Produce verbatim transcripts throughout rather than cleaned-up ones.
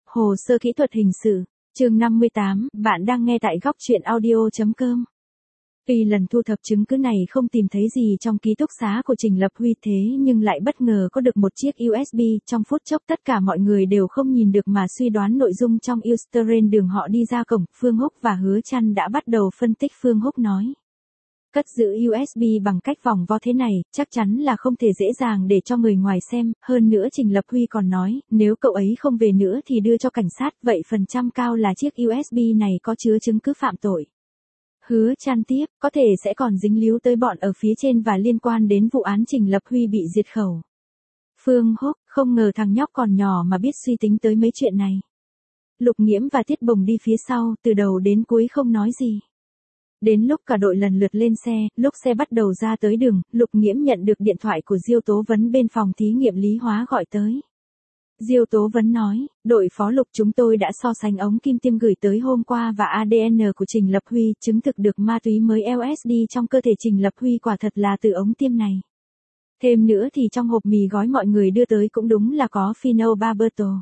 Hồ sơ kỹ thuật hình sự, chương năm mươi tám, bạn đang nghe tại góc truyện audio chấm com. Tuy lần thu thập chứng cứ này không tìm thấy gì trong ký túc xá của Trình Lập Huy thế nhưng lại bất ngờ có được một chiếc u ét bê, trong phút chốc tất cả mọi người đều không nhìn được mà suy đoán nội dung trong Eustarin. Đường họ đi ra cổng, Phương Húc và Hứa Trăn đã bắt đầu phân tích. Phương Húc nói. Cất giữ u ét bê bằng cách vòng vo thế này, chắc chắn là không thể dễ dàng để cho người ngoài xem, hơn nữa Trình Lập Huy còn nói, nếu cậu ấy không về nữa thì đưa cho cảnh sát, vậy phần trăm cao là chiếc u ét bê này có chứa chứng cứ phạm tội. Hứa Trăn tiếp, có thể sẽ còn dính líu tới bọn ở phía trên và liên quan đến vụ án Trình Lập Huy bị diệt khẩu. Phương Húc, không ngờ thằng nhóc còn nhỏ mà biết suy tính tới mấy chuyện này. Lục Nghiễm và Tiết Bồng đi phía sau, từ đầu đến cuối không nói gì. Đến lúc cả đội lần lượt lên xe, lúc xe bắt đầu ra tới đường, Lục Nghiễm nhận được điện thoại của Diêu Tố Vấn bên phòng thí nghiệm lý hóa gọi tới. Diêu Tố Vấn nói, đội phó Lục chúng tôi đã so sánh ống kim tiêm gửi tới hôm qua và a đê en của Trình Lập Huy, chứng thực được ma túy mới lờ ét đê trong cơ thể Trình Lập Huy quả thật là từ ống tiêm này. Thêm nữa thì trong hộp mì gói mọi người đưa tới cũng đúng là có phenobarbital.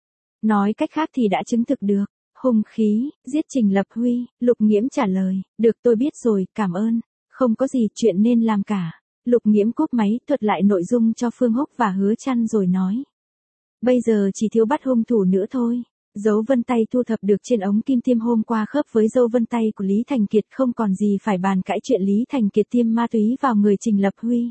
Nói cách khác thì đã chứng thực được. Hung khí, giết Trình Lập Huy, Lục Nghiễm trả lời, được tôi biết rồi, cảm ơn, không có gì chuyện nên làm cả. Lục Nghiễm cúp máy, thuật lại nội dung cho Phương Húc và Hứa Trăn rồi nói. Bây giờ chỉ thiếu bắt hung thủ nữa thôi. Dấu vân tay thu thập được trên ống kim tiêm hôm qua khớp với dấu vân tay của Lý Thành Kiệt, không còn gì phải bàn cãi chuyện Lý Thành Kiệt tiêm ma túy vào người Trình Lập Huy.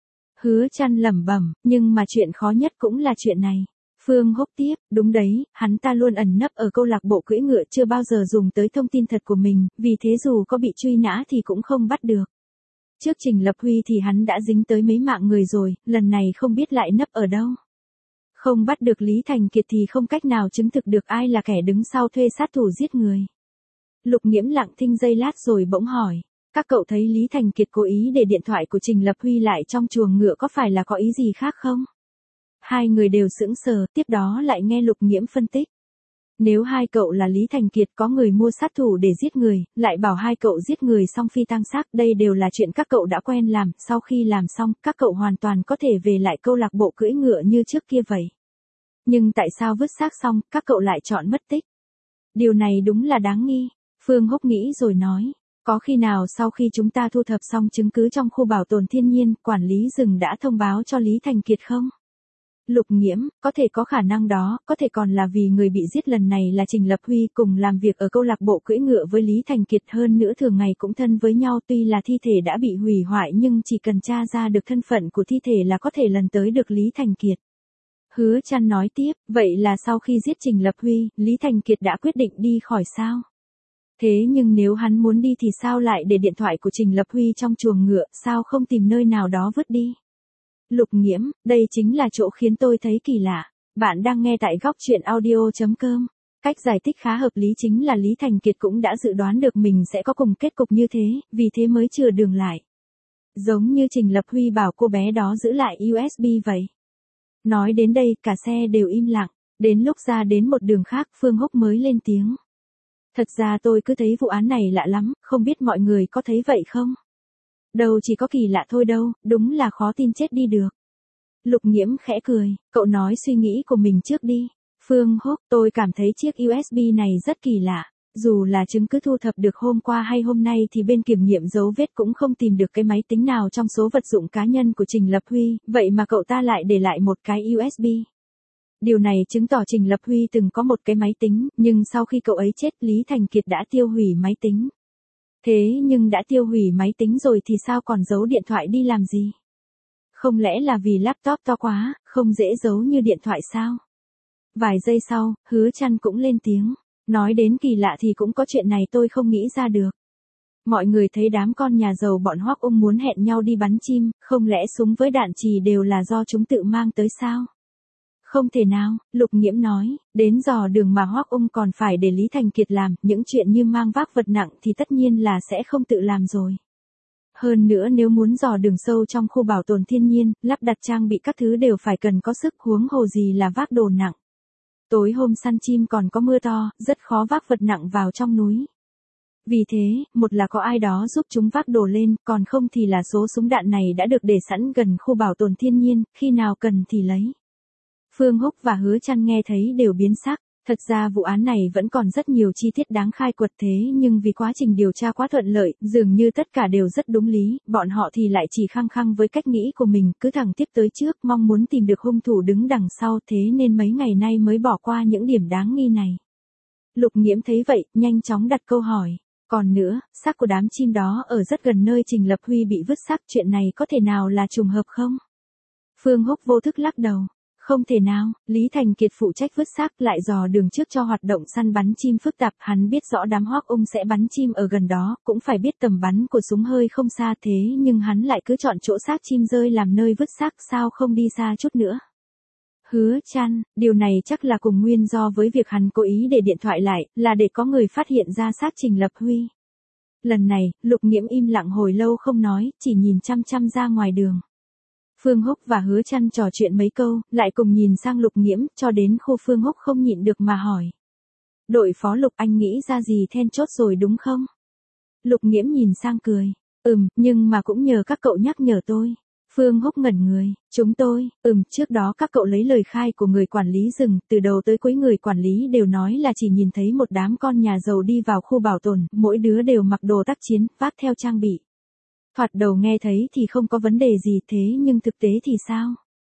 Hứa Trăn lẩm bẩm, nhưng mà chuyện khó nhất cũng là chuyện này. Phương Húc tiếp, đúng đấy, hắn ta luôn ẩn nấp ở câu lạc bộ cưỡi ngựa, chưa bao giờ dùng tới thông tin thật của mình, vì thế dù có bị truy nã thì cũng không bắt được. Trước Trình Lập Huy thì hắn đã dính tới mấy mạng người rồi, lần này không biết lại nấp ở đâu. Không bắt được Lý Thành Kiệt thì không cách nào chứng thực được ai là kẻ đứng sau thuê sát thủ giết người. Lục Nghiễm lặng thinh giây lát rồi bỗng hỏi, các cậu thấy Lý Thành Kiệt cố ý để điện thoại của Trình Lập Huy lại trong chuồng ngựa có phải là có ý gì khác không? Hai người đều sững sờ, tiếp đó lại nghe Lục Nghiễm phân tích. Nếu hai cậu là Lý Thành Kiệt có người mua sát thủ để giết người, lại bảo hai cậu giết người xong phi tang xác, đây đều là chuyện các cậu đã quen làm, sau khi làm xong, các cậu hoàn toàn có thể về lại câu lạc bộ cưỡi ngựa như trước kia vậy. Nhưng tại sao vứt xác xong, các cậu lại chọn mất tích? Điều này đúng là đáng nghi. Phương Húc nghĩ rồi nói, có khi nào sau khi chúng ta thu thập xong chứng cứ trong khu bảo tồn thiên nhiên, quản lý rừng đã thông báo cho Lý Thành Kiệt không? Lục Nghiễm, có thể có khả năng đó, có thể còn là vì người bị giết lần này là Trình Lập Huy, cùng làm việc ở câu lạc bộ cưỡi ngựa với Lý Thành Kiệt, hơn nữa thường ngày cũng thân với nhau, tuy là thi thể đã bị hủy hoại nhưng chỉ cần tra ra được thân phận của thi thể là có thể lần tới được Lý Thành Kiệt. Hứa Trăn nói tiếp, vậy là sau khi giết Trình Lập Huy, Lý Thành Kiệt đã quyết định đi khỏi sao? Thế nhưng nếu hắn muốn đi thì sao lại để điện thoại của Trình Lập Huy trong chuồng ngựa, sao không tìm nơi nào đó vứt đi? Lục Nghiễm, đây chính là chỗ khiến tôi thấy kỳ lạ. Bạn đang nghe tại góc truyện audio chấm com. Cách giải thích khá hợp lý, chính là Lý Thành Kiệt cũng đã dự đoán được mình sẽ có cùng kết cục như thế, vì thế mới chừa đường lại. Giống như Trình Lập Huy bảo cô bé đó giữ lại u ét bê vậy. Nói đến đây, cả xe đều im lặng. Đến lúc ra đến một đường khác, Phương Húc mới lên tiếng. Thật ra tôi cứ thấy vụ án này lạ lắm, không biết mọi người có thấy vậy không? Đâu chỉ có kỳ lạ thôi đâu, đúng là khó tin chết đi được. Lục Nghiễm khẽ cười, cậu nói suy nghĩ của mình trước đi. Phương Húc, tôi cảm thấy chiếc u ét bê này rất kỳ lạ. Dù là chứng cứ thu thập được hôm qua hay hôm nay thì bên kiểm nghiệm dấu vết cũng không tìm được cái máy tính nào trong số vật dụng cá nhân của Trình Lập Huy, vậy mà cậu ta lại để lại một cái u ét bê. Điều này chứng tỏ Trình Lập Huy từng có một cái máy tính, nhưng sau khi cậu ấy chết, Lý Thành Kiệt đã tiêu hủy máy tính. Thế nhưng đã tiêu hủy máy tính rồi thì sao còn giấu điện thoại đi làm gì? Không lẽ là vì laptop to quá, không dễ giấu như điện thoại sao? Vài giây sau, Hứa Trăn cũng lên tiếng. Nói đến kỳ lạ thì cũng có chuyện này tôi không nghĩ ra được. Mọi người thấy đám con nhà giàu bọn Hoắc Ung muốn hẹn nhau đi bắn chim, không lẽ súng với đạn chì đều là do chúng tự mang tới sao? Không thể nào, Lục Nghiễm nói, đến dò đường mà Hoắc Ung còn phải để Lý Thành Kiệt làm, những chuyện như mang vác vật nặng thì tất nhiên là sẽ không tự làm rồi. Hơn nữa nếu muốn dò đường sâu trong khu bảo tồn thiên nhiên, lắp đặt trang bị các thứ đều phải cần có sức, huống hồ gì là vác đồ nặng. Tối hôm săn chim còn có mưa to, rất khó vác vật nặng vào trong núi. Vì thế, một là có ai đó giúp chúng vác đồ lên, còn không thì là số súng đạn này đã được để sẵn gần khu bảo tồn thiên nhiên, khi nào cần thì lấy. Phương Húc và Hứa Trăn nghe thấy đều biến sắc. Thật ra vụ án này vẫn còn rất nhiều chi tiết đáng khai quật thế nhưng vì quá trình điều tra quá thuận lợi, dường như tất cả đều rất đúng lý, bọn họ thì lại chỉ khăng khăng với cách nghĩ của mình, cứ thẳng tiếp tới trước, mong muốn tìm được hung thủ đứng đằng sau, thế nên mấy ngày nay mới bỏ qua những điểm đáng nghi này. Lục Nghiễm thấy vậy, nhanh chóng đặt câu hỏi. Còn nữa, xác của đám chim đó ở rất gần nơi Trình Lập Huy bị vứt xác, chuyện này có thể nào là trùng hợp không? Phương Húc vô thức lắc đầu. Không thể nào, Lý Thành Kiệt phụ trách vứt xác lại dò đường trước cho hoạt động săn bắn chim phức tạp, hắn biết rõ đám hoắc ung sẽ bắn chim ở gần đó, cũng phải biết tầm bắn của súng hơi không xa thế nhưng hắn lại cứ chọn chỗ xác chim rơi làm nơi vứt xác, sao không đi xa chút nữa. Hứa Trăn, điều này chắc là cùng nguyên do với việc hắn cố ý để điện thoại lại, là để có người phát hiện ra xác Trình Lập Huy. Lần này, Lục Nghiễm im lặng hồi lâu không nói, chỉ nhìn chăm chăm ra ngoài đường. Phương Húc và Hứa Trăn trò chuyện mấy câu, lại cùng nhìn sang Lục Nghiễm, cho đến khu Phương Húc không nhịn được mà hỏi. Đội phó Lục, anh nghĩ ra gì then chốt rồi đúng không? Lục Nghiễm nhìn sang cười. Ừm, nhưng mà cũng nhờ các cậu nhắc nhở tôi. Phương Húc ngẩn người. Chúng tôi, ừm, trước đó các cậu lấy lời khai của người quản lý rừng, từ đầu tới cuối người quản lý đều nói là chỉ nhìn thấy một đám con nhà giàu đi vào khu bảo tồn, mỗi đứa đều mặc đồ tác chiến, vác theo trang bị. Thoạt đầu nghe thấy thì không có vấn đề gì thế nhưng thực tế thì sao?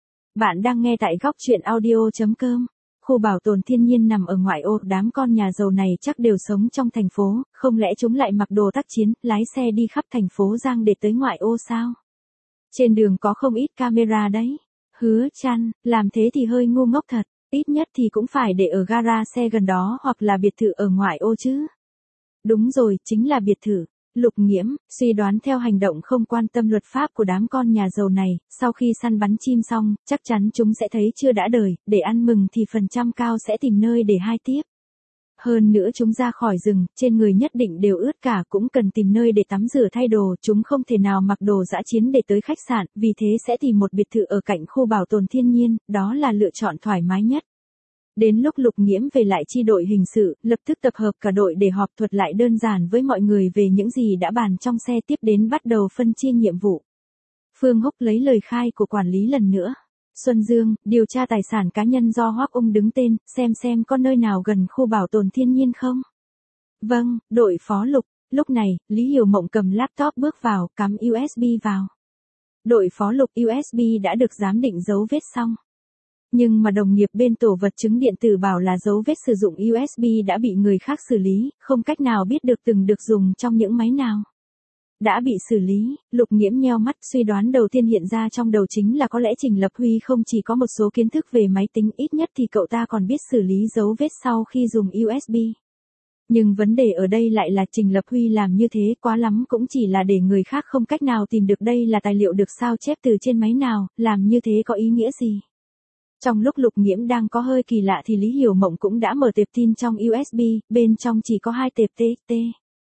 Bạn đang nghe tại góc truyện audio chấm com. Khu bảo tồn thiên nhiên nằm ở ngoại ô, đám con nhà giàu này chắc đều sống trong thành phố, không lẽ chúng lại mặc đồ tác chiến, lái xe đi khắp thành phố Giang để tới ngoại ô sao? Trên đường có không ít camera đấy. Hứa Trăn, làm thế thì hơi ngu ngốc thật, ít nhất thì cũng phải để ở gara xe gần đó hoặc là biệt thự ở ngoại ô chứ. Đúng rồi, chính là biệt thự. Lục Nghiễm, suy đoán theo hành động không quan tâm luật pháp của đám con nhà giàu này, sau khi săn bắn chim xong, chắc chắn chúng sẽ thấy chưa đã đời, để ăn mừng thì phần trăm cao sẽ tìm nơi để hai tiếp. Hơn nữa chúng ra khỏi rừng, trên người nhất định đều ướt cả, cũng cần tìm nơi để tắm rửa thay đồ, chúng không thể nào mặc đồ dã chiến để tới khách sạn, vì thế sẽ tìm một biệt thự ở cạnh khu bảo tồn thiên nhiên, đó là lựa chọn thoải mái nhất. Đến lúc Lục Nghiễm về lại chi đội hình sự, lập tức tập hợp cả đội để họp thuật lại đơn giản với mọi người về những gì đã bàn trong xe, tiếp đến bắt đầu phân chia nhiệm vụ. Phương Húc lấy lời khai của quản lý lần nữa. Xuân Dương, điều tra tài sản cá nhân do Hoắc Ung đứng tên, xem xem có nơi nào gần khu bảo tồn thiên nhiên không? Vâng, đội phó Lục. Lúc này, Lý Hiểu Mộng cầm laptop bước vào, cắm u ét bê vào. Đội phó Lục, u ét bê đã được giám định dấu vết xong. Nhưng mà đồng nghiệp bên tổ vật chứng điện tử bảo là dấu vết sử dụng u ét bê đã bị người khác xử lý, không cách nào biết được từng được dùng trong những máy nào. Đã bị xử lý, Lục Nghiễm nheo mắt, suy đoán đầu tiên hiện ra trong đầu chính là có lẽ Trình Lập Huy không chỉ có một số kiến thức về máy tính, ít nhất thì cậu ta còn biết xử lý dấu vết sau khi dùng u ét bê. Nhưng vấn đề ở đây lại là Trình Lập Huy làm như thế quá lắm cũng chỉ là để người khác không cách nào tìm được đây là tài liệu được sao chép từ trên máy nào, làm như thế có ý nghĩa gì? Trong lúc Lục Nghiễm đang có hơi kỳ lạ thì Lý Hiểu Mộng cũng đã mở tệp tin trong u ét bê, bên trong chỉ có hai tệp tê ích tê.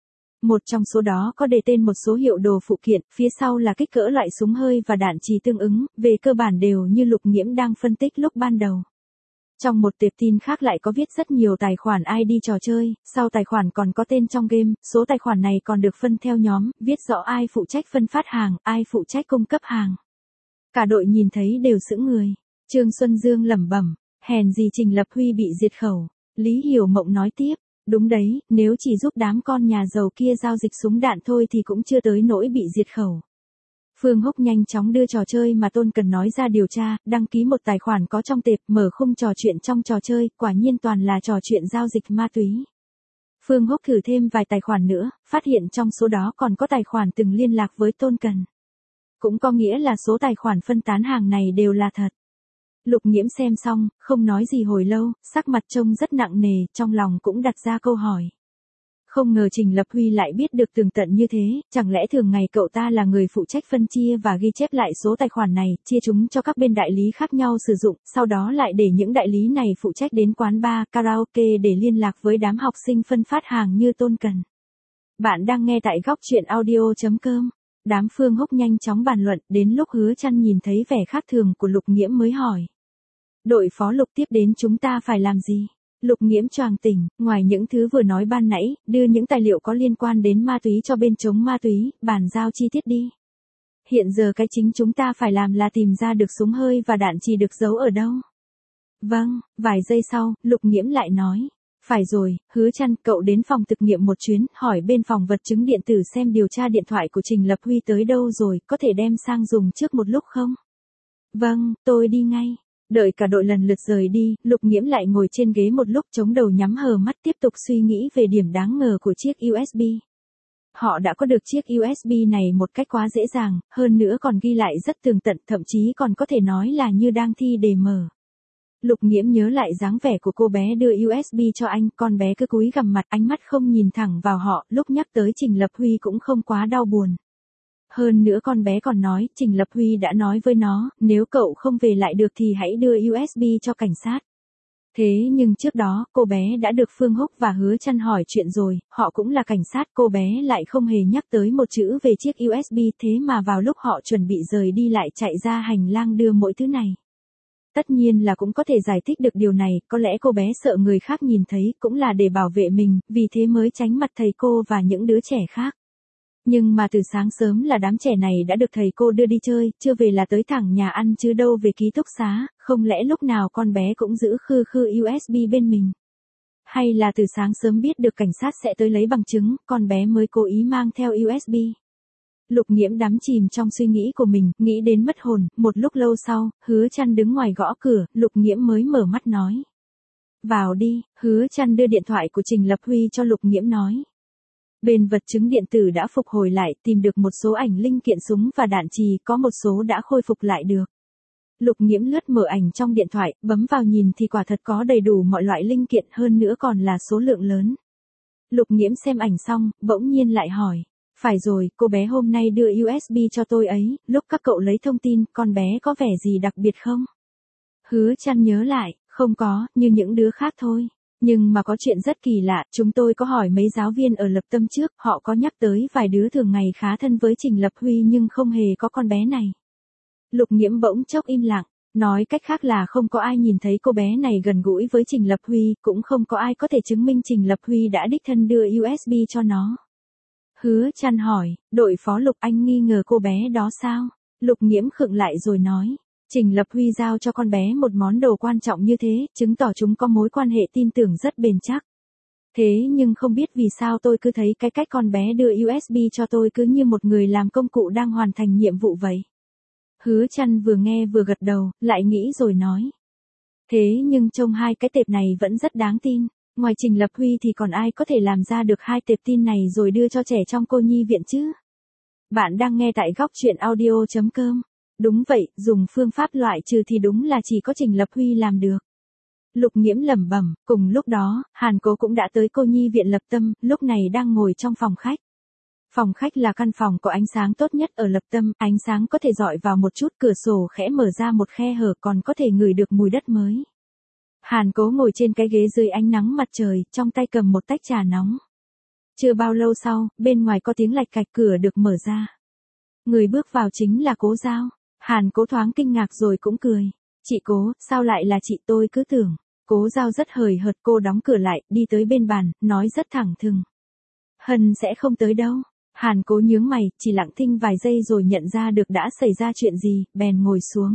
Một trong số đó có đề tên một số hiệu đồ phụ kiện, phía sau là kích cỡ loại súng hơi và đạn trì tương ứng, về cơ bản đều như Lục Nghiễm đang phân tích lúc ban đầu. Trong một tệp tin khác lại có viết rất nhiều tài khoản i đê trò chơi, sau tài khoản còn có tên trong game, số tài khoản này còn được phân theo nhóm, viết rõ ai phụ trách phân phát hàng, ai phụ trách cung cấp hàng. Cả đội nhìn thấy đều sững người. Trương Xuân Dương lẩm bẩm, hèn gì Trình Lập Huy bị diệt khẩu. Lý Hiểu Mộng nói tiếp, đúng đấy, nếu chỉ giúp đám con nhà giàu kia giao dịch súng đạn thôi thì cũng chưa tới nỗi bị diệt khẩu. Phương Húc nhanh chóng đưa trò chơi mà Tôn Cần nói ra điều tra, đăng ký một tài khoản có trong tệp, mở khung trò chuyện trong trò chơi, quả nhiên toàn là trò chuyện giao dịch ma túy. Phương Húc thử thêm vài tài khoản nữa, phát hiện trong số đó còn có tài khoản từng liên lạc với Tôn Cần. Cũng có nghĩa là số tài khoản phân tán hàng này đều là thật. Lục Nghiễm xem xong, không nói gì hồi lâu, sắc mặt trông rất nặng nề, trong lòng cũng đặt ra câu hỏi. Không ngờ Trình Lập Huy lại biết được tường tận như thế, chẳng lẽ thường ngày cậu ta là người phụ trách phân chia và ghi chép lại số tài khoản này, chia chúng cho các bên đại lý khác nhau sử dụng, sau đó lại để những đại lý này phụ trách đến quán bar, karaoke để liên lạc với đám học sinh phân phát hàng như Tôn Cần. Bạn đang nghe tại góc truyện audio chấm com. Đám Phương Húc nhanh chóng bàn luận, đến lúc Hứa Trăn nhìn thấy vẻ khác thường của Lục Nghiễm mới hỏi. Đội phó Lục, tiếp đến chúng ta phải làm gì? Lục Nghiễm choàng tỉnh, ngoài những thứ vừa nói ban nãy, đưa những tài liệu có liên quan đến ma túy cho bên chống ma túy, bàn giao chi tiết đi. Hiện giờ cái chính chúng ta phải làm là tìm ra được súng hơi và đạn trì được giấu ở đâu. Vâng, vài giây sau, Lục Nghiễm lại nói. Phải rồi, Hứa Trăn, cậu đến phòng thực nghiệm một chuyến, hỏi bên phòng vật chứng điện tử xem điều tra điện thoại của Trình Lập Huy tới đâu rồi, có thể đem sang dùng trước một lúc không? Vâng, tôi đi ngay. Đợi cả đội lần lượt rời đi, Lục Nghiễm lại ngồi trên ghế một lúc chống đầu nhắm hờ mắt tiếp tục suy nghĩ về điểm đáng ngờ của chiếc u ét bê. Họ đã có được chiếc u ét bê này một cách quá dễ dàng, hơn nữa còn ghi lại rất tường tận, thậm chí còn có thể nói là như đang thi đề mở. Lục Nghiễm nhớ lại dáng vẻ của cô bé đưa u ét bê cho anh, con bé cứ cúi gằm mặt, ánh mắt không nhìn thẳng vào họ, lúc nhắc tới Trình Lập Huy cũng không quá đau buồn. Hơn nữa con bé còn nói, Trình Lập Huy đã nói với nó, nếu cậu không về lại được thì hãy đưa u ét bê cho cảnh sát. Thế nhưng trước đó, cô bé đã được Phương Húc và Hứa Trăn hỏi chuyện rồi, họ cũng là cảnh sát, cô bé lại không hề nhắc tới một chữ về chiếc u ét bê, thế mà vào lúc họ chuẩn bị rời đi lại chạy ra hành lang đưa mỗi thứ này. Tất nhiên là cũng có thể giải thích được điều này, có lẽ cô bé sợ người khác nhìn thấy, cũng là để bảo vệ mình, vì thế mới tránh mặt thầy cô và những đứa trẻ khác. Nhưng mà từ sáng sớm là đám trẻ này đã được thầy cô đưa đi chơi, chưa về là tới thẳng nhà ăn chứ đâu về ký túc xá, không lẽ lúc nào con bé cũng giữ khư khư u ét bê bên mình. Hay là từ sáng sớm biết được cảnh sát sẽ tới lấy bằng chứng, con bé mới cố ý mang theo u ét bê. Lục Nghiễm đắm chìm trong suy nghĩ của mình, nghĩ đến mất hồn, một lúc lâu sau, Hứa Trăn đứng ngoài gõ cửa, Lục Nghiễm mới mở mắt nói. Vào đi, Hứa Trăn đưa điện thoại của Trình Lập Huy cho Lục Nghiễm nói. Bên vật chứng điện tử đã phục hồi lại, tìm được một số ảnh linh kiện súng và đạn chì, có một số đã khôi phục lại được. Lục Nghiễm lướt mở ảnh trong điện thoại, bấm vào nhìn thì quả thật có đầy đủ mọi loại linh kiện, hơn nữa còn là số lượng lớn. Lục Nghiễm xem ảnh xong, bỗng nhiên lại hỏi. Phải rồi, cô bé hôm nay đưa u ét bê cho tôi ấy, lúc các cậu lấy thông tin, con bé có vẻ gì đặc biệt không? Hứa Trăn nhớ lại, không có, như những đứa khác thôi. Nhưng mà có chuyện rất kỳ lạ, chúng tôi có hỏi mấy giáo viên ở Lập Tâm trước, họ có nhắc tới vài đứa thường ngày khá thân với Trình Lập Huy nhưng không hề có con bé này. Lục Nghiễm bỗng chốc im lặng, nói cách khác là không có ai nhìn thấy cô bé này gần gũi với Trình Lập Huy, cũng không có ai có thể chứng minh Trình Lập Huy đã đích thân đưa u ét bê cho nó. Hứa Trăn hỏi, đội phó Lục, anh nghi ngờ cô bé đó sao? Lục Nghiễm khựng lại rồi nói, Trình Lập Huy giao cho con bé một món đồ quan trọng như thế, chứng tỏ chúng có mối quan hệ tin tưởng rất bền chắc. Thế nhưng không biết vì sao tôi cứ thấy cái cách con bé đưa u ét bê cho tôi cứ như một người làm công cụ đang hoàn thành nhiệm vụ vậy. Hứa Trăn vừa nghe vừa gật đầu, lại nghĩ rồi nói. Thế nhưng trông hai cái tệp này vẫn rất đáng tin. Ngoài Trình Lập Huy thì còn ai có thể làm ra được hai tệp tin này rồi đưa cho trẻ trong cô nhi viện chứ? Bạn đang nghe tại góc truyện audio chấm com. Đúng vậy, dùng phương pháp loại trừ thì đúng là chỉ có Trình Lập Huy làm được. Lục Nghiễm lẩm bẩm, cùng lúc đó, Hàn Cố cũng đã tới cô nhi viện Lập Tâm, lúc này đang ngồi trong phòng khách. Phòng khách là căn phòng có ánh sáng tốt nhất ở Lập Tâm, ánh sáng có thể dọi vào một chút, cửa sổ khẽ mở ra một khe hở, còn có thể ngửi được mùi đất mới. Hàn Cố ngồi trên cái ghế dưới ánh nắng mặt trời, trong tay cầm một tách trà nóng. Chưa bao lâu sau, bên ngoài có tiếng lạch cạch, cửa được mở ra. Người bước vào chính là Cố Giao. Hàn Cố thoáng kinh ngạc rồi cũng cười. Chị Cố, sao lại là chị, tôi cứ tưởng. Cố Giao rất hời hợt, cô đóng cửa lại, đi tới bên bàn, nói rất thẳng thừng. Hân sẽ không tới đâu. Hàn Cố nhướng mày, chỉ lặng thinh vài giây rồi nhận ra được đã xảy ra chuyện gì, bèn ngồi xuống.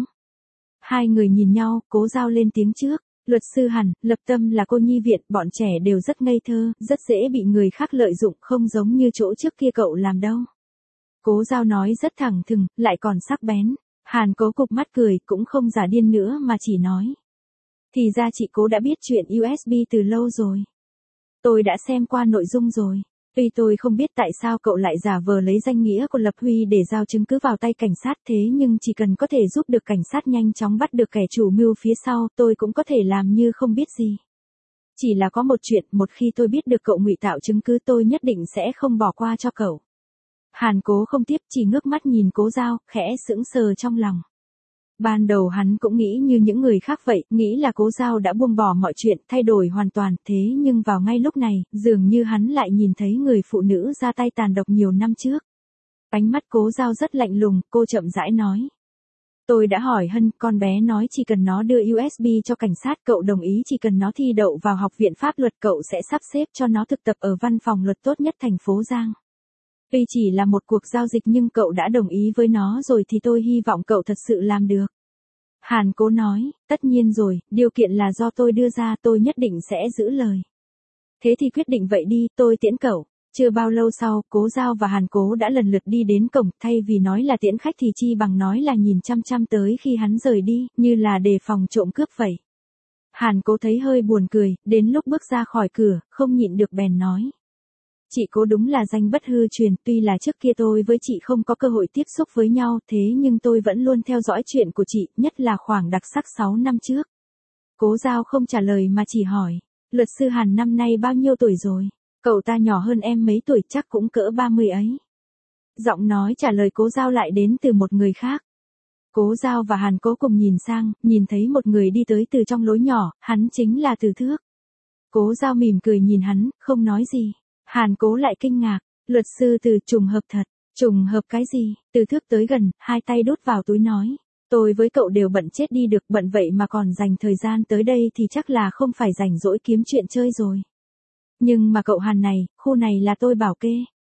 Hai người nhìn nhau, Cố Giao lên tiếng trước. Luật sư Hàn, Lập Tâm là cô nhi viện, bọn trẻ đều rất ngây thơ, rất dễ bị người khác lợi dụng, không giống như chỗ trước kia cậu làm đâu. Cố Giao nói rất thẳng thừng, lại còn sắc bén. Hàn Cố cụp mắt cười, cũng không giả điên nữa mà chỉ nói. Thì ra chị Cố đã biết chuyện u ét bê từ lâu rồi. Tôi đã xem qua nội dung rồi. Tuy tôi không biết tại sao cậu lại giả vờ lấy danh nghĩa của Lập Huy để giao chứng cứ vào tay cảnh sát, thế nhưng chỉ cần có thể giúp được cảnh sát nhanh chóng bắt được kẻ chủ mưu phía sau, tôi cũng có thể làm như không biết gì. Chỉ là có một chuyện, một khi tôi biết được cậu ngụy tạo chứng cứ tôi nhất định sẽ không bỏ qua cho cậu. Hàn Cố không tiếp, chỉ ngước mắt nhìn Cố Giao, khẽ sững sờ trong lòng. Ban đầu hắn cũng nghĩ như những người khác vậy, nghĩ là Cố Giao đã buông bỏ mọi chuyện, thay đổi hoàn toàn, thế nhưng vào ngay lúc này, dường như hắn lại nhìn thấy người phụ nữ ra tay tàn độc nhiều năm trước. Ánh mắt Cố Giao rất lạnh lùng, cô chậm rãi nói. Tôi đã hỏi Hân, con bé nói chỉ cần nó đưa u ét bê cho cảnh sát, cậu đồng ý chỉ cần nó thi đậu vào học viện pháp luật cậu sẽ sắp xếp cho nó thực tập ở văn phòng luật tốt nhất thành phố Giang. Tuy chỉ là một cuộc giao dịch nhưng cậu đã đồng ý với nó rồi thì tôi hy vọng cậu thật sự làm được. Hàn Cố nói, tất nhiên rồi, điều kiện là do tôi đưa ra, tôi nhất định sẽ giữ lời. Thế thì quyết định vậy đi, tôi tiễn cậu. Chưa bao lâu sau, Cố Giao và Hàn Cố đã lần lượt đi đến cổng, thay vì nói là tiễn khách thì chi bằng nói là nhìn chăm chăm tới khi hắn rời đi, như là đề phòng trộm cướp vậy. Hàn Cố thấy hơi buồn cười, đến lúc bước ra khỏi cửa, không nhịn được bèn nói. Chị Cố đúng là danh bất hư truyền, tuy là trước kia tôi với chị không có cơ hội tiếp xúc với nhau, thế nhưng tôi vẫn luôn theo dõi chuyện của chị, nhất là khoảng đặc sắc sáu năm trước. Cố Giao không trả lời mà chỉ hỏi, luật sư Hàn năm nay bao nhiêu tuổi rồi? Cậu ta nhỏ hơn em mấy tuổi, chắc cũng cỡ ba mươi ấy. Giọng nói trả lời Cố Giao lại đến từ một người khác. Cố Giao và Hàn Cố cùng nhìn sang, nhìn thấy một người đi tới từ trong lối nhỏ, hắn chính là Từ Thước. Cố Giao mỉm cười nhìn hắn, không nói gì. Hàn Cố lại kinh ngạc, luật sư Từ, trùng hợp thật. Trùng hợp cái gì? Từ Thước tới gần, hai tay đút vào túi nói. Tôi với cậu đều bận chết đi được, bận vậy mà còn dành thời gian tới đây thì chắc là không phải rảnh rỗi kiếm chuyện chơi rồi. Nhưng mà cậu Hàn này, khu này là tôi bảo kê.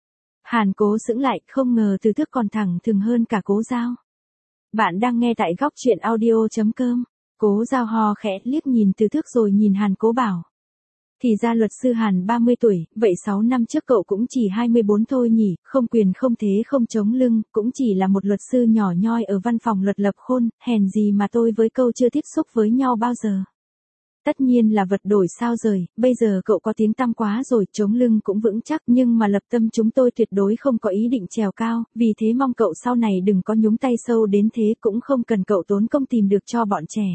Hàn Cố sững lại, không ngờ Từ Thước còn thẳng thừng hơn cả Cố Giao. Bạn đang nghe tại góc truyện audio chấm com. Cố Giao ho khẽ liếc nhìn Từ Thước rồi nhìn Hàn Cố bảo. Thì ra luật sư Hàn ba mươi tuổi, vậy sáu năm trước cậu cũng chỉ hai mươi bốn thôi nhỉ, không quyền không thế không chống lưng, cũng chỉ là một luật sư nhỏ nhoi ở văn phòng luật lập khôn, hèn gì mà tôi với cậu chưa tiếp xúc với nhau bao giờ. Tất nhiên là vật đổi sao rời, bây giờ cậu có tiếng tăm quá rồi, chống lưng cũng vững chắc, nhưng mà lập tâm chúng tôi tuyệt đối không có ý định trèo cao, vì thế mong cậu sau này đừng có nhúng tay sâu đến thế, cũng không cần cậu tốn công tìm được cho bọn trẻ.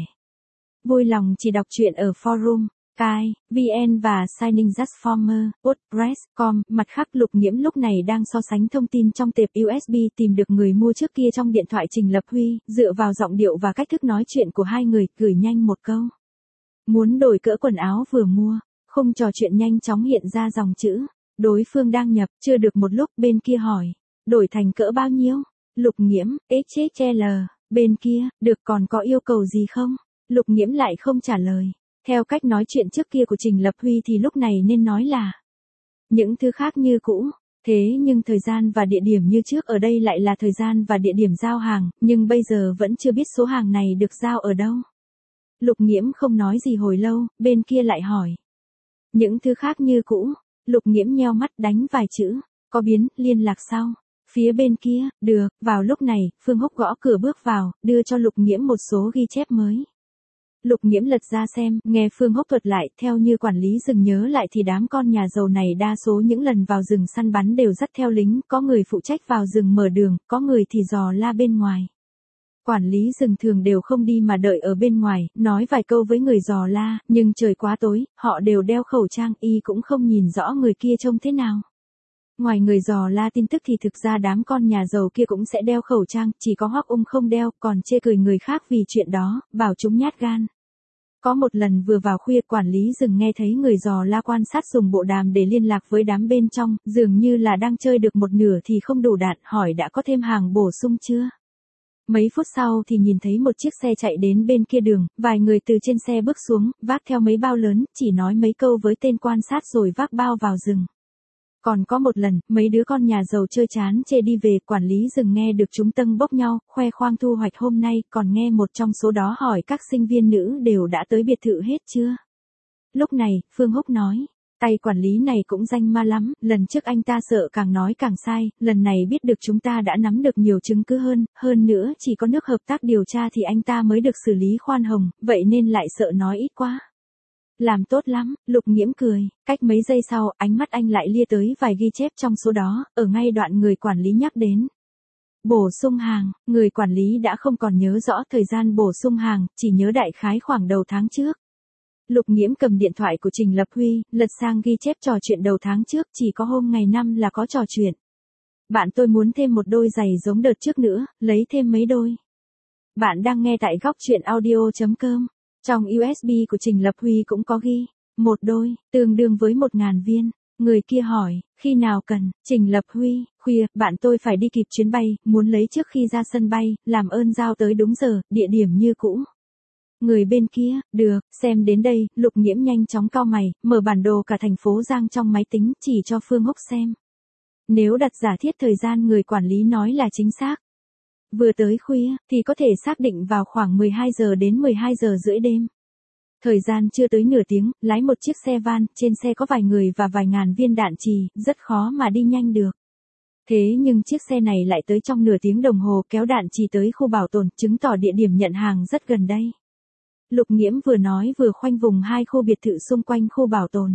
Vui lòng chỉ đọc truyện ở forum Kai, vê en và Signing Transformer, WordPress chấm com. Mặt khác Lục Nghiễm lúc này đang so sánh thông tin trong tệp u ét bê tìm được người mua trước kia trong điện thoại Trình Lập Huy, dựa vào giọng điệu và cách thức nói chuyện của hai người, gửi nhanh một câu. Muốn đổi cỡ quần áo vừa mua, khung trò chuyện nhanh chóng hiện ra dòng chữ. Đối phương đang nhập, chưa được một lúc bên kia hỏi. Đổi thành cỡ bao nhiêu? Lục Nghiễm, ích ích lờ, bên kia, được còn có yêu cầu gì không? Lục Nghiễm lại không trả lời. Theo cách nói chuyện trước kia của Trình Lập Huy thì lúc này nên nói là những thứ khác như cũ, thế nhưng thời gian và địa điểm như trước, ở đây lại là thời gian và địa điểm giao hàng, nhưng bây giờ vẫn chưa biết số hàng này được giao ở đâu. Lục Nghiễm không nói gì hồi lâu, bên kia lại hỏi. Những thứ khác như cũ, Lục Nghiễm nheo mắt đánh vài chữ, có biến, liên lạc sau. Phía bên kia, được, vào lúc này, Phương Húc gõ cửa bước vào, đưa cho Lục Nghiễm một số ghi chép mới. Lục Nghiễm lật ra xem, nghe Phương Húc thuật lại, theo như quản lý rừng nhớ lại thì đám con nhà giàu này đa số những lần vào rừng săn bắn đều dắt theo lính, có người phụ trách vào rừng mở đường, có người thì dò la bên ngoài. Quản lý rừng thường đều không đi mà đợi ở bên ngoài, nói vài câu với người dò la, nhưng trời quá tối, họ đều đeo khẩu trang, y cũng không nhìn rõ người kia trông thế nào. Ngoài người dò la tin tức thì thực ra đám con nhà giàu kia cũng sẽ đeo khẩu trang, chỉ có Hoắc Ung không đeo, còn chê cười người khác vì chuyện đó, bảo chúng nhát gan. Có một lần vừa vào khuya, quản lý rừng nghe thấy người dò la quan sát dùng bộ đàm để liên lạc với đám bên trong, dường như là đang chơi được một nửa thì không đủ đạn, hỏi đã có thêm hàng bổ sung chưa. Mấy phút sau thì nhìn thấy một chiếc xe chạy đến bên kia đường, vài người từ trên xe bước xuống, vác theo mấy bao lớn, chỉ nói mấy câu với tên quan sát rồi vác bao vào rừng. Còn có một lần, mấy đứa con nhà giàu chơi chán chê đi về, quản lý rừng nghe được chúng tâng bốc nhau, khoe khoang thu hoạch hôm nay, còn nghe một trong số đó hỏi các sinh viên nữ đều đã tới biệt thự hết chưa. Lúc này, Phương Húc nói, tay quản lý này cũng danh ma lắm, lần trước anh ta sợ càng nói càng sai, lần này biết được chúng ta đã nắm được nhiều chứng cứ hơn, hơn nữa chỉ có nước hợp tác điều tra thì anh ta mới được xử lý khoan hồng, vậy nên lại sợ nói ít quá. Làm tốt lắm, Lục Nghiễm cười, cách mấy giây sau, ánh mắt anh lại lia tới vài ghi chép trong số đó, ở ngay đoạn người quản lý nhắc đến. Bổ sung hàng, người quản lý đã không còn nhớ rõ thời gian bổ sung hàng, chỉ nhớ đại khái khoảng đầu tháng trước. Lục Nghiễm cầm điện thoại của Trình Lập Huy, lật sang ghi chép trò chuyện đầu tháng trước, chỉ có hôm ngày năm là có trò chuyện. Bạn tôi muốn thêm một đôi giày giống đợt trước nữa, lấy thêm mấy đôi. Bạn đang nghe tại góc truyện audio chấm com. Trong u ét bê của Trình Lập Huy cũng có ghi, một đôi, tương đương với một ngàn viên. Người kia hỏi, khi nào cần, Trình Lập Huy, khuya, bạn tôi phải đi kịp chuyến bay, muốn lấy trước khi ra sân bay, làm ơn giao tới đúng giờ, địa điểm như cũ. Người bên kia, được, xem đến đây, Lục Nghiễm nhanh chóng cau mày, mở bản đồ cả thành phố Giang trong máy tính, chỉ cho Phương Húc xem. Nếu đặt giả thiết thời gian người quản lý nói là chính xác. Vừa tới khuya, thì có thể xác định vào khoảng mười hai giờ đến mười hai giờ rưỡi đêm. Thời gian chưa tới nửa tiếng, lái một chiếc xe van, trên xe có vài người và vài ngàn viên đạn trì, rất khó mà đi nhanh được. Thế nhưng chiếc xe này lại tới trong nửa tiếng đồng hồ kéo đạn trì tới khu bảo tồn, chứng tỏ địa điểm nhận hàng rất gần đây. Lục Nghiễm vừa nói vừa khoanh vùng hai khu biệt thự xung quanh khu bảo tồn.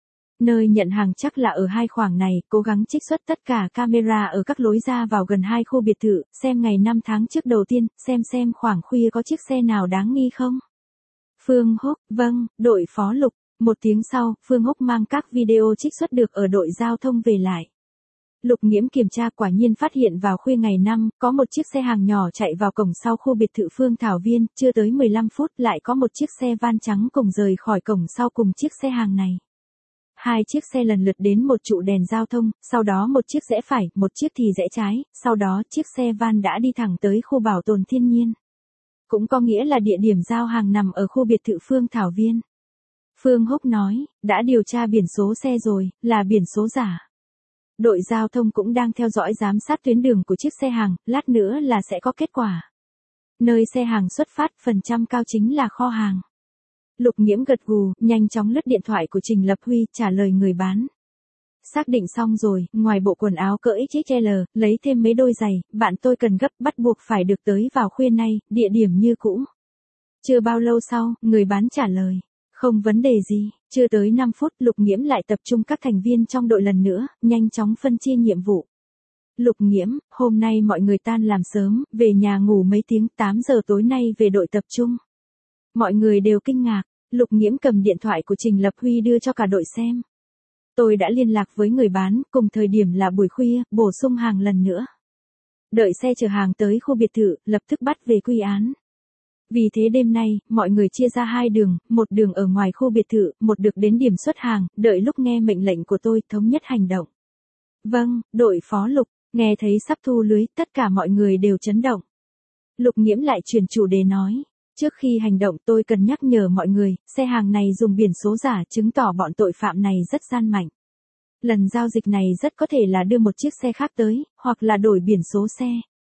Nơi nhận hàng chắc là ở hai khoảng này, cố gắng trích xuất tất cả camera ở các lối ra vào gần hai khu biệt thự, xem ngày năm tháng trước đầu tiên, xem xem khoảng khuya có chiếc xe nào đáng nghi không. Phương Húc, vâng, đội phó Lục. Một tiếng sau, Phương Húc mang các video trích xuất được ở đội giao thông về lại. Lục Nghiễm kiểm tra quả nhiên phát hiện vào khuya ngày năm, có một chiếc xe hàng nhỏ chạy vào cổng sau khu biệt thự Phương Thảo Viên, chưa tới mười lăm phút lại có một chiếc xe van trắng cùng rời khỏi cổng sau cùng chiếc xe hàng này. Hai chiếc xe lần lượt đến một trụ đèn giao thông, sau đó một chiếc rẽ phải, một chiếc thì rẽ trái, sau đó chiếc xe van đã đi thẳng tới khu bảo tồn thiên nhiên. Cũng có nghĩa là địa điểm giao hàng nằm ở khu biệt thự Phương Thảo Viên. Phương Húc nói, đã điều tra biển số xe rồi, là biển số giả. Đội giao thông cũng đang theo dõi giám sát tuyến đường của chiếc xe hàng, lát nữa là sẽ có kết quả. Nơi xe hàng xuất phát, phần trăm cao chính là kho hàng. Lục Nghiễm gật gù, nhanh chóng lướt điện thoại của Trình Lập Huy, trả lời người bán. Xác định xong rồi, ngoài bộ quần áo cỡ ích ích lờ, lấy thêm mấy đôi giày, bạn tôi cần gấp, bắt buộc phải được tới vào khuya nay, địa điểm như cũ. Chưa bao lâu sau, người bán trả lời. Không vấn đề gì, chưa tới năm phút, Lục Nghiễm lại tập trung các thành viên trong đội lần nữa, nhanh chóng phân chia nhiệm vụ. Lục Nghiễm, hôm nay mọi người tan làm sớm, về nhà ngủ mấy tiếng, tám giờ tối nay về đội tập trung. Mọi người đều kinh ngạc, Lục Nghiễm cầm điện thoại của Trình Lập Huy đưa cho cả đội xem. Tôi đã liên lạc với người bán, cùng thời điểm là buổi khuya, bổ sung hàng lần nữa. Đợi xe chở hàng tới khu biệt thự, lập tức bắt về quy án. Vì thế đêm nay, mọi người chia ra hai đường, một đường ở ngoài khu biệt thự, một được đến điểm xuất hàng, đợi lúc nghe mệnh lệnh của tôi, thống nhất hành động. Vâng, đội phó Lục, nghe thấy sắp thu lưới, tất cả mọi người đều chấn động. Lục Nghiễm lại chuyển chủ đề nói, trước khi hành động tôi cần nhắc nhở mọi người, xe hàng này dùng biển số giả chứng tỏ bọn tội phạm này rất gian manh. Lần giao dịch này rất có thể là đưa một chiếc xe khác tới, hoặc là đổi biển số xe.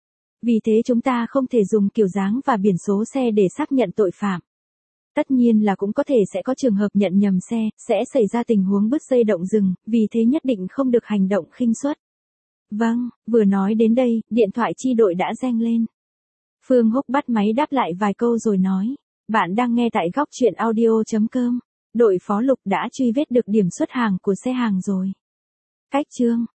Vì thế chúng ta không thể dùng kiểu dáng và biển số xe để xác nhận tội phạm. Tất nhiên là cũng có thể sẽ có trường hợp nhận nhầm xe, sẽ xảy ra tình huống bứt dây động rừng, vì thế nhất định không được hành động khinh suất. Vâng, vừa nói đến đây, điện thoại chi đội đã reng lên. Phương Húc bắt máy đáp lại vài câu rồi nói, bạn đang nghe tại góc truyện audio chấm com. Đội phó Lục đã truy vết được điểm xuất hàng của xe hàng rồi. Cách chương